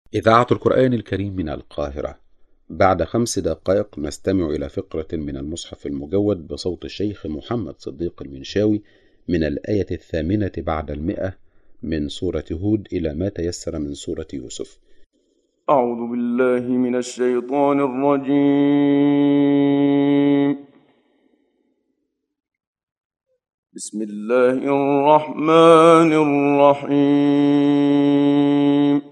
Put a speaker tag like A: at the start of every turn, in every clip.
A: إذاعة القرآن الكريم من القاهرة. بعد 5 دقائق نستمع إلى فقرة من المصحف المجود بصوت الشيخ محمد صديق المنشاوي من الآية 8 بعد 100 من سورة هود إلى ما تيسر من سورة يوسف.
B: أعوذ بالله من الشيطان الرجيم. بسم الله الرحمن الرحيم.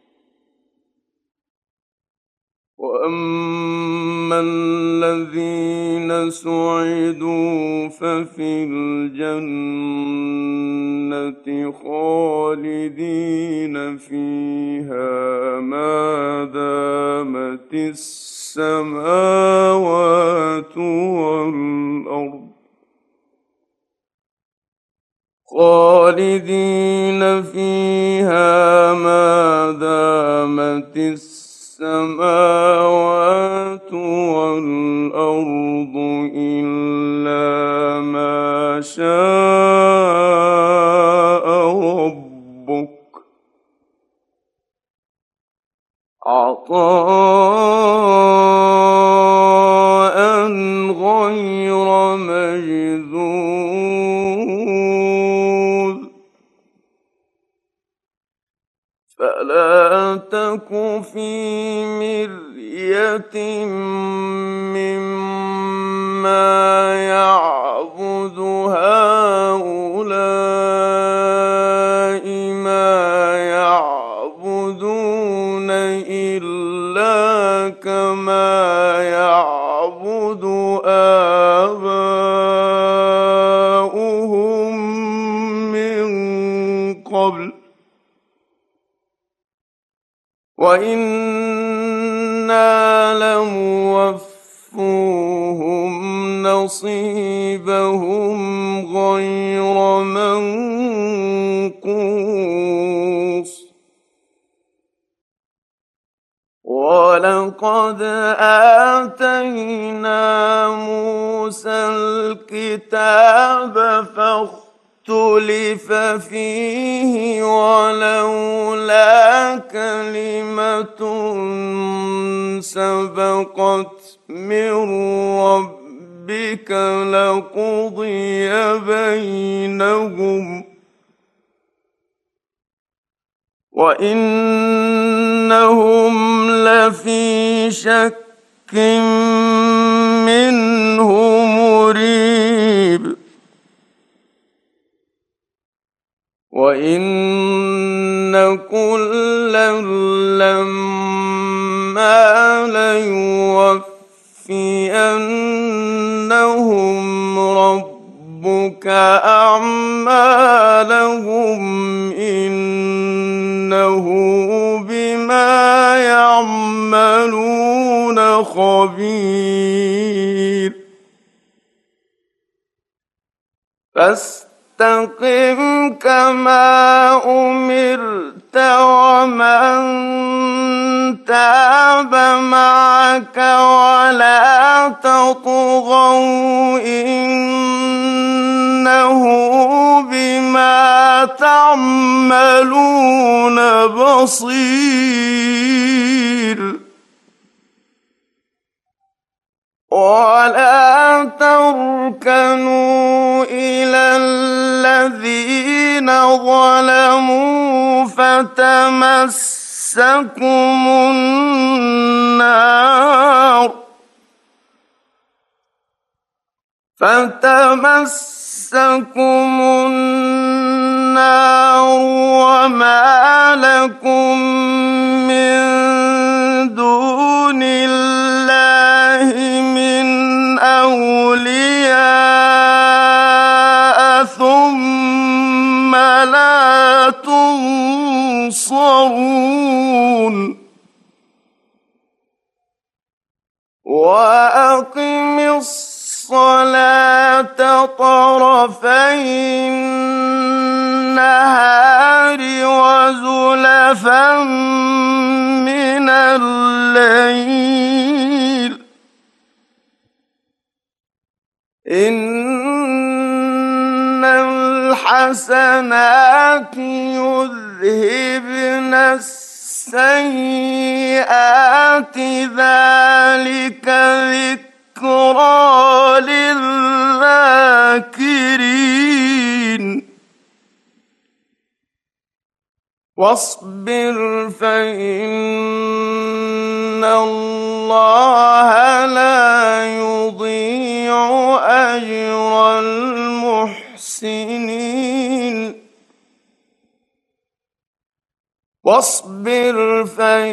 B: وأما الذين سعدوا ففي الجنة خالدين فيها ما دامت السماوات والأرض خالدين فيها ما دامت السماوات والأرض إلا ما شاء ربك عطاء غير مجذوذ فلا تك في مرية مما يعبد هؤلاء ما يعبدون إلا كما يعبد آباؤهم من قبل وإنا لموفوهم نصيبهم غير منقوص ولقد آتينا موسى الكتاب فاختلف فيه ولولا كلمة سبقت من ربك لقضي بينهم وإنهم لفي شك منه مريب وإن كلا لما ليوفينهم ربك أعمالهم إنه بما يعملون خبير فاستقم كما أمرت ومن تاب معك ولا تطغوا إنه بما تعملون بصير ولا تركنوا إلى الذين ظلموا فتمسكم النار وما لكم من دون الله من أولياء ثم لا تنصرون وأقم الصلاة طرفي النهار وزلفا من الليل إن الحسنات يذهبن السيئات ذلك ذكرى للذاكرين واصبر فإن الله لا يضيع أجر المحسنين واصبر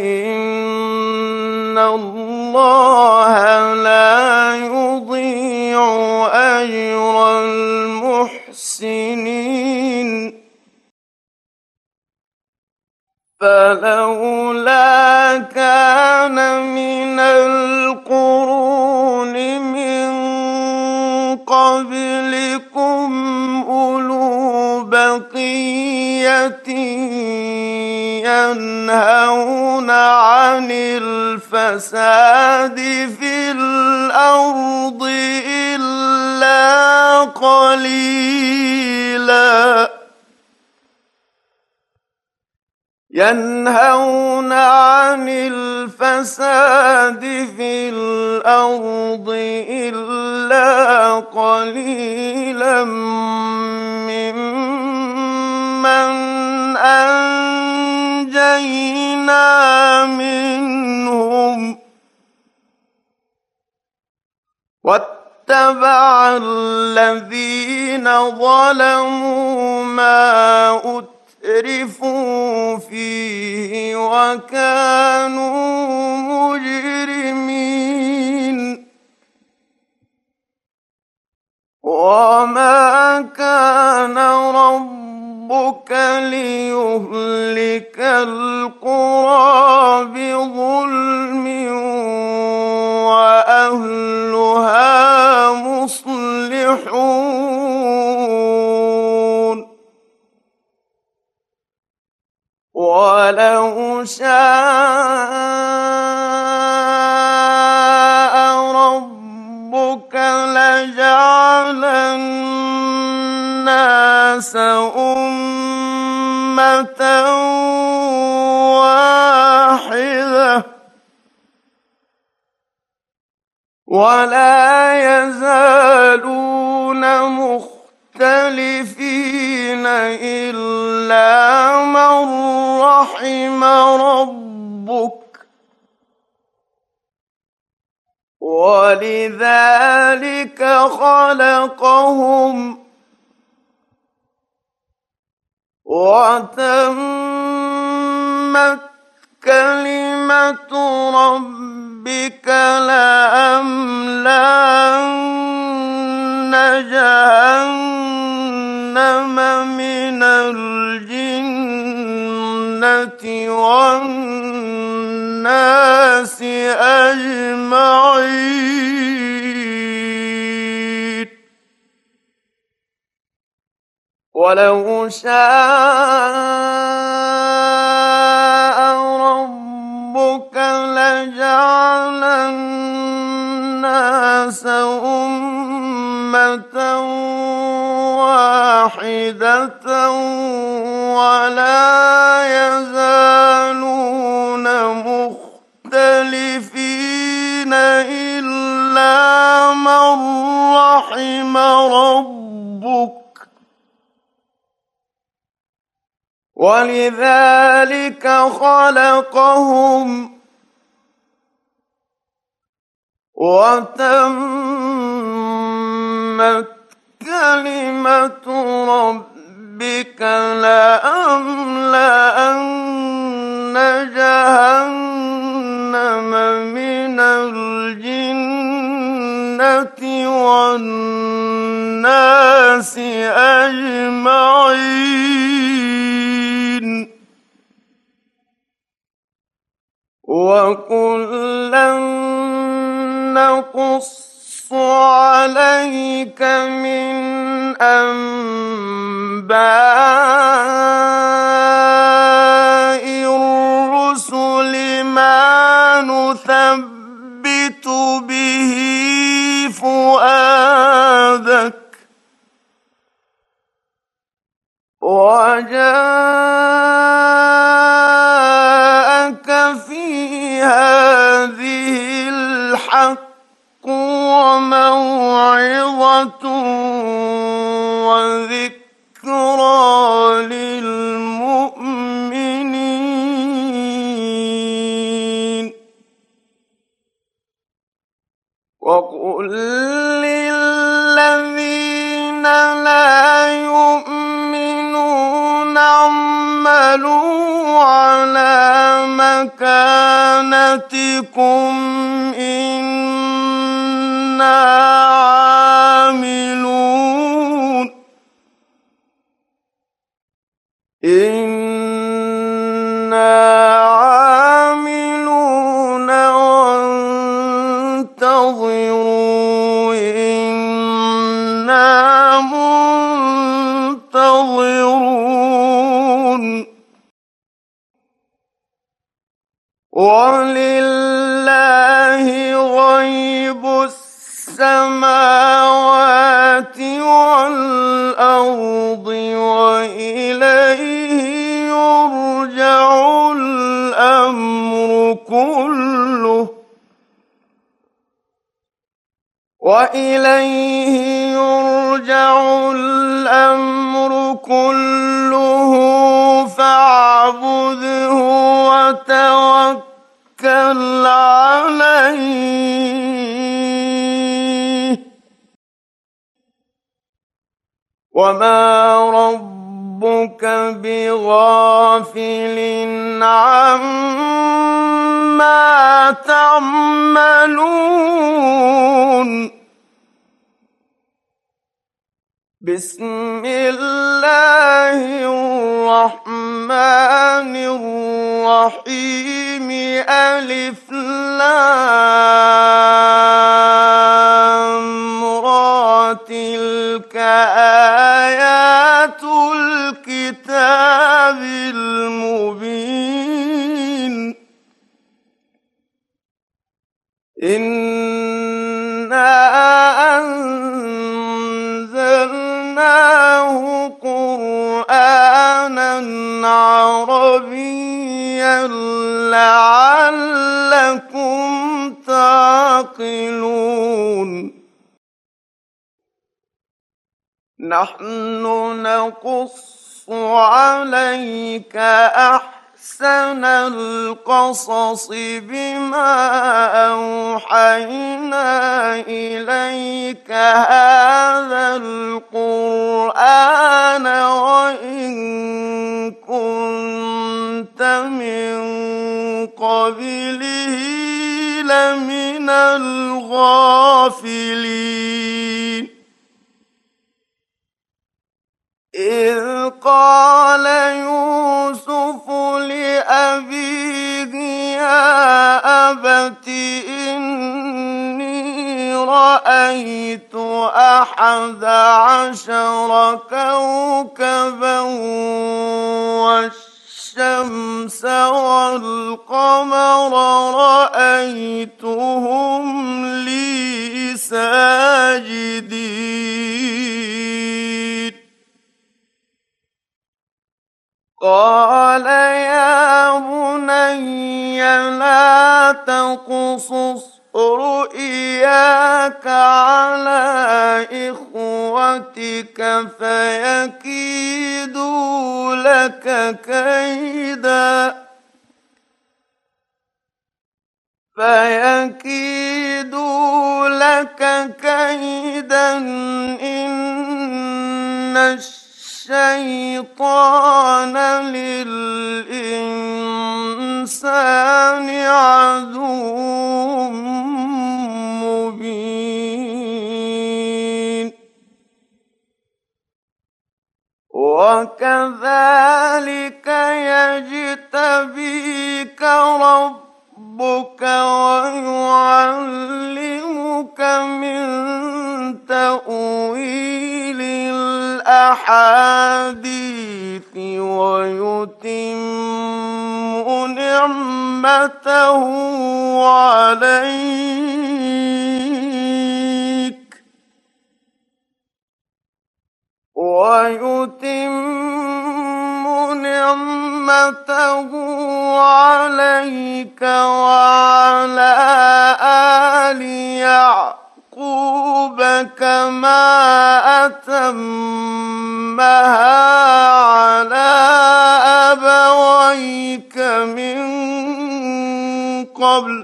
B: فإن الله لا يضيع أجر المحسنين فلولا كان من القرون من قبلكم أولو بقية ينهون عن الفساد في الأرض إلا قليلا ينهون عن الفساد في الأرض إلا قليلا ممن أنجينا منهم واتبع الذين ظلموا ما أترفوا فيه وكانوا مجرمين وما كان ربك ليهلك القرى بظلم وأهلها مصلحون ولو شاء ربك لجعل الناس أمة واحدة ولا يزالون مختلفين إلا من رحم ربك ولذلك خلقهم وتمت كلمة ربك لأملأن جهنم من الجنة والناس أجمعين ولو شاء ربك لجعل الناس أمة واحدة ولا يزالون مختلفين إلا من رحم ربك ولذلك خلقهم وتمت كلمة ربك لأملأن جهنم من الجنة والناس أجمعين وكلا نقص عليك من أنباء الرسل ما نثبت به فؤادك وجاءك هذه الحق وموعظة وذكرى للمؤمنين. وقل للذين لا يؤمنون اعملوا على مكانتكم إنا عاملون وانتظروا إنا منتظرون. ولله غيب السماوات والأرض وإليه يرجع الأمر كله فاعبده وتوكل عليه وما ربك بغافل عما تعملون. بسم الله الرحمن الرحيم. ألف لام را تلك آيات الكتاب المبين. إنا أنزلناه قرآنا عربيا لعلكم تعقلون. نحن نقص عليك أحسن القصص بما أوحينا إليك هذا القرآن وإن كنت من قبله لمن الغافلين. إذ قال يوسف لأبيه يا أبت إني رأيت 11 كوكبا والشمس والقمر رأيتهم لي ساجدين. قال يا بني لا تقصص رؤياك على إخوتك فيكيدوا لك كيدا إن الشيطان للإنسان عدو مبين. وكذلك يجتبيك ربك ويعلمك من تأويل الأحاديث ويتم نعمته نعمته عليك وعلى آل يعقوب كما أتمها على أبويك من قبل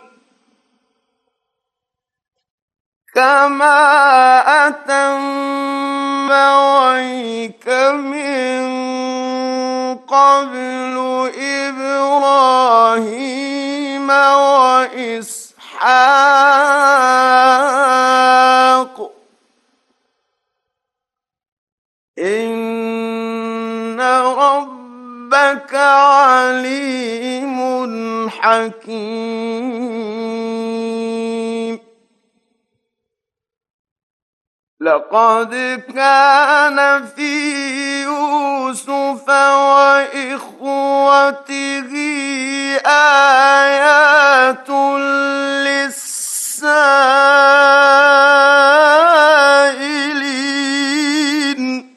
B: إبراهيم وإسحاق إن ربك عليم حكيم لقد كان في يوسف وإخوته آيات للسائلين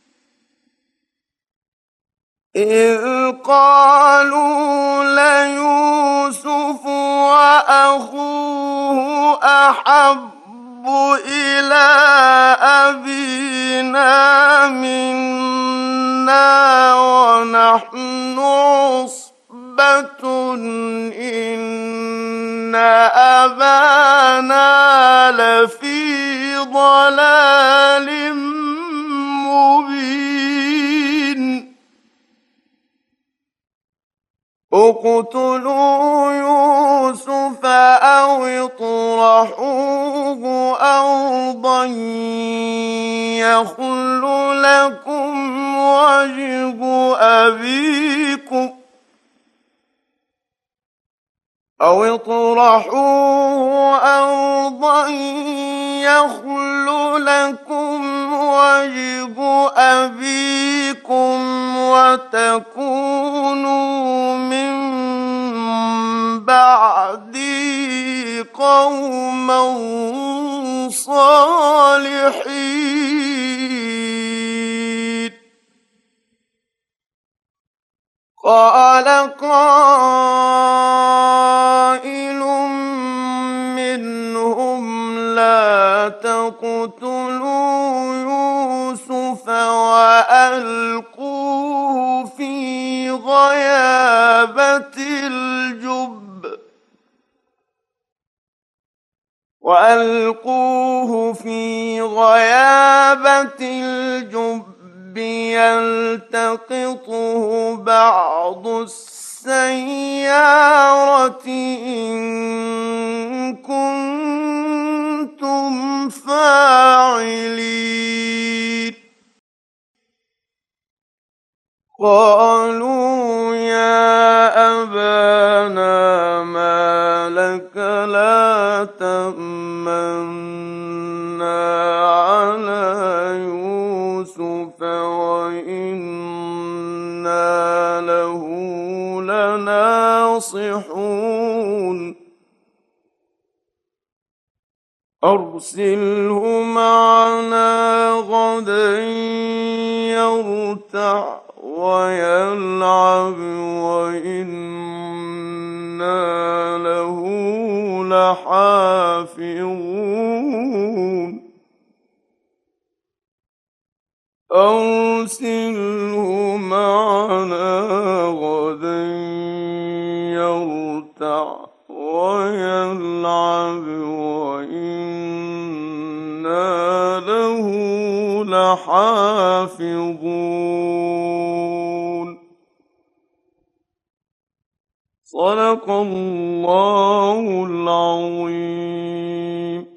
B: إذ قالوا ليوسف وأخوه أحب إلى أبينا منا ونحن عصبة إن أبانا لفي ضلال مبين اقتلوا يوسف أو اطرحوه أرضا يخل لكم وجه أبيكم وتكونوا من بعدي قوما صالحين قال قائل منهم لا تقتلوا يوسف وألقوه في غيابة الجب يلتقطه بعض السيارة إن كنتم فاعلين قالوا يا أبانا ما لك لا تأمنا على يوسف وإنا له لناصحون أرسله معنا غدا يرتع ويلعب وإنا له لحافظون أرسله معنا غدا يرتع ويلعب وإنا له لحافظون صدق الله العظيم